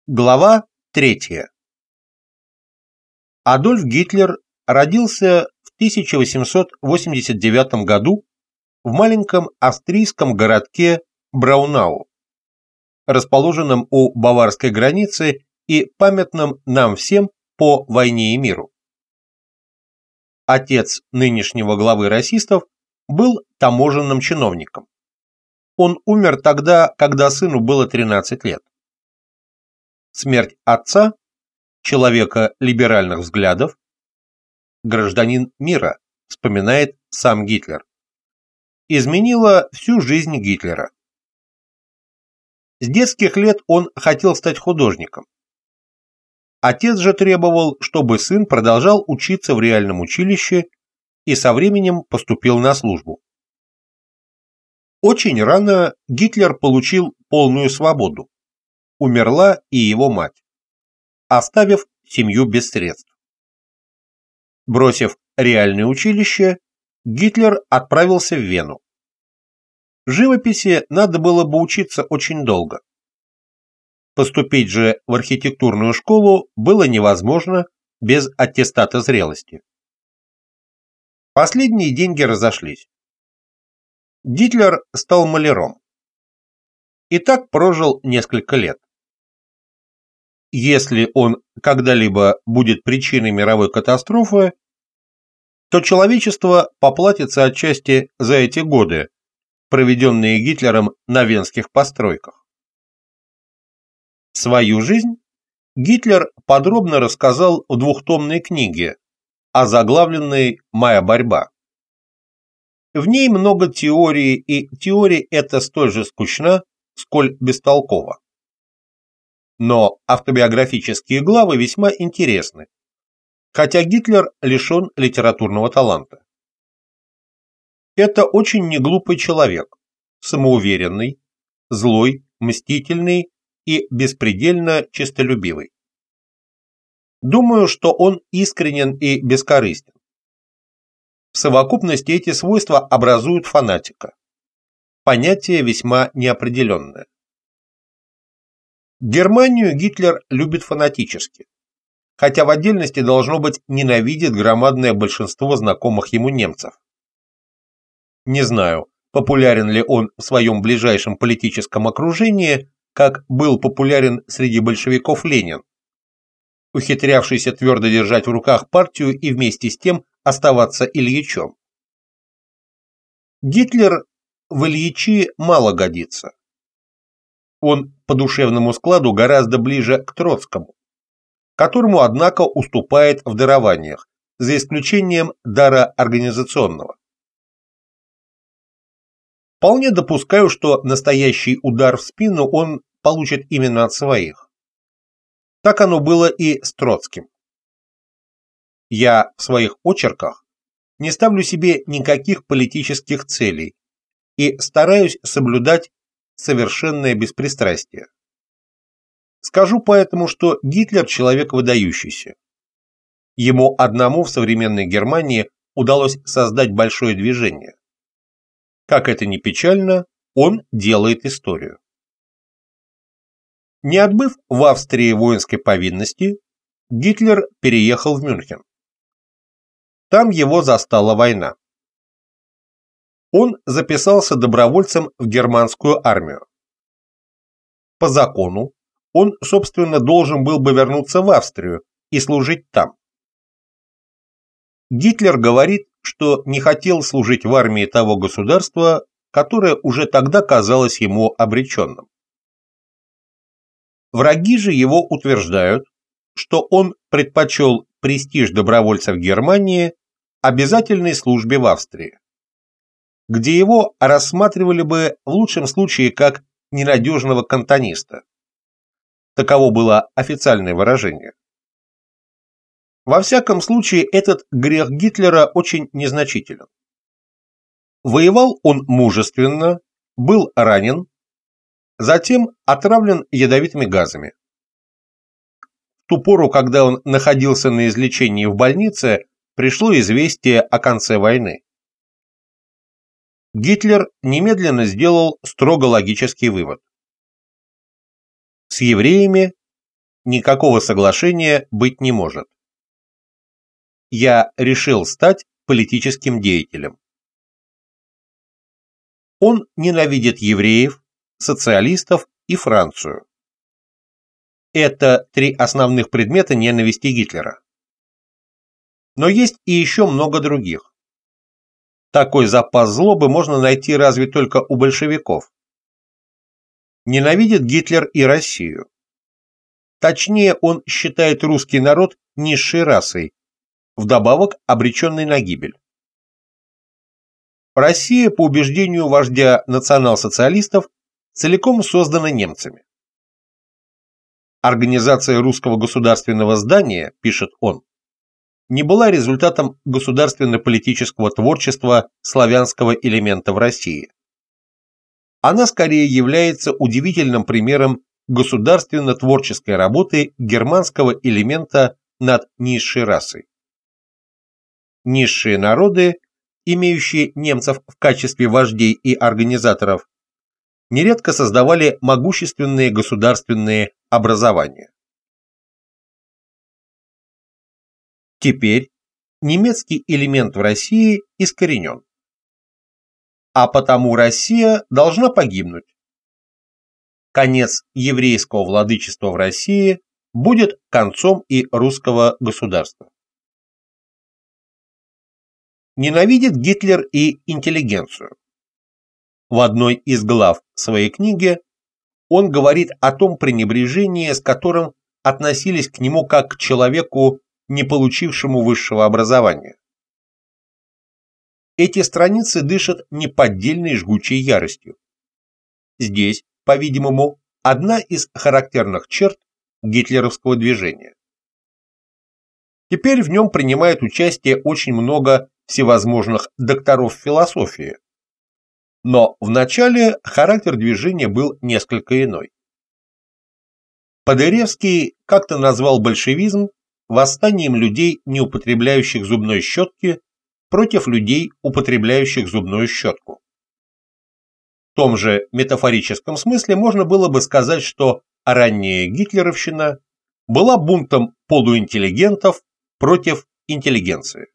Глава 3. Адольф Гитлер родился в 1889 году в маленьком австрийском городке Браунау, расположенном у баварской границы и памятном нам всем по «Войне и миру». Отец нынешнего главы расистов был таможенным чиновником. Он умер тогда, когда сыну было 13 лет. Смерть отца, человека либеральных взглядов, гражданин мира, вспоминает сам Гитлер, изменила всю жизнь Гитлера. С детских лет он хотел стать художником. Отец же требовал, чтобы сын продолжал учиться в реальном училище и со временем поступил на службу. Очень рано Гитлер получил полную свободу. Умерла и его мать, оставив семью без средств. Бросив реальное училище, Гитлер отправился в Вену. Живописи надо было бы учиться очень долго. Поступить же в архитектурную школу было невозможно без аттестата зрелости. Последние деньги разошлись. Гитлер стал маляром. И так прожил несколько лет. Если он когда-либо будет причиной мировой катастрофы, то человечество поплатится отчасти за эти годы, проведенные Гитлером на венских постройках. Свою жизнь Гитлер подробно рассказал в двухтомной книге, озаглавленной «Моя борьба». В ней много теории, и теория эта столь же скучна, сколь бестолкова. Но автобиографические главы весьма интересны, хотя Гитлер лишен литературного таланта. Это очень неглупый человек, самоуверенный, злой, мстительный и беспредельно честолюбивый. Думаю, что он искренен и бескорыстен. В совокупности эти свойства образуют фанатика. Понятие весьма неопределенное. Германию Гитлер любит фанатически, хотя в отдельности, должно быть, ненавидит громадное большинство знакомых ему немцев. Не знаю, популярен ли он в своем ближайшем политическом окружении, как был популярен среди большевиков Ленин, ухитрявшийся твердо держать в руках партию и вместе с тем оставаться Ильичом. Гитлер в Ильичи мало годится. Он по душевному складу гораздо ближе к Троцкому, которому, однако, уступает в дарованиях, за исключением дара организационного. Вполне допускаю, что настоящий удар в спину он получит именно от своих. Так оно было и с Троцким. Я в своих очерках не ставлю себе никаких политических целей и стараюсь соблюдать совершенное беспристрастие. Скажу поэтому, что Гитлер человек выдающийся. Ему одному в современной Германии удалось создать большое движение. Как это ни печально, он делает историю. Не отбыв в Австрии воинской повинности, Гитлер переехал в Мюнхен. Там его застала война. Он записался добровольцем в германскую армию. По закону, он, собственно, должен был бы вернуться в Австрию и служить там. Гитлер говорит, что не хотел служить в армии того государства, которое уже тогда казалось ему обреченным. Враги же его утверждают, что он предпочел престиж добровольца в Германии обязательной службе в Австрии, где его рассматривали бы в лучшем случае как ненадежного кантониста. Таково было официальное выражение. Во всяком случае, этот грех Гитлера очень незначителен. Воевал он мужественно, был ранен, затем отравлен ядовитыми газами. В ту пору, когда он находился на излечении в больнице, пришло известие о конце войны. Гитлер немедленно сделал строго логический вывод. С евреями никакого соглашения быть не может. Я решил стать политическим деятелем. Он ненавидит евреев, социалистов и Францию. Это три основных предмета ненависти Гитлера. Но есть и еще много других. Такой запас злобы можно найти разве только у большевиков. Ненавидит Гитлер и Россию. Точнее, он считает русский народ низшей расой, вдобавок обреченной на гибель. Россия, по убеждению вождя национал-социалистов, целиком создана немцами. Организация русского государственного здания, пишет он, не была результатом государственно-политического творчества славянского элемента в России. Она скорее является удивительным примером государственно-творческой работы германского элемента над низшей расой. Низшие народы, имеющие немцев в качестве вождей и организаторов, нередко создавали могущественные государственные образования. Теперь немецкий элемент в России искоренен. А потому Россия должна погибнуть. Конец еврейского владычества в России будет концом и русского государства. Ненавидит Гитлер и интеллигенцию. В одной из глав своей книги он говорит о том пренебрежении, с которым относились к нему как к человеку, не получившему высшего образования. Эти страницы дышат неподдельной жгучей яростью. Здесь, по-видимому, одна из характерных черт гитлеровского движения. Теперь в нем принимает участие очень много всевозможных докторов философии, но в начале характер движения был несколько иной. Подыревский как-то назвал большевизм восстанием людей, не употребляющих зубной щетки, против людей, употребляющих зубную щетку. В том же метафорическом смысле можно было бы сказать, что ранняя гитлеровщина была бунтом полуинтеллигентов против интеллигенции.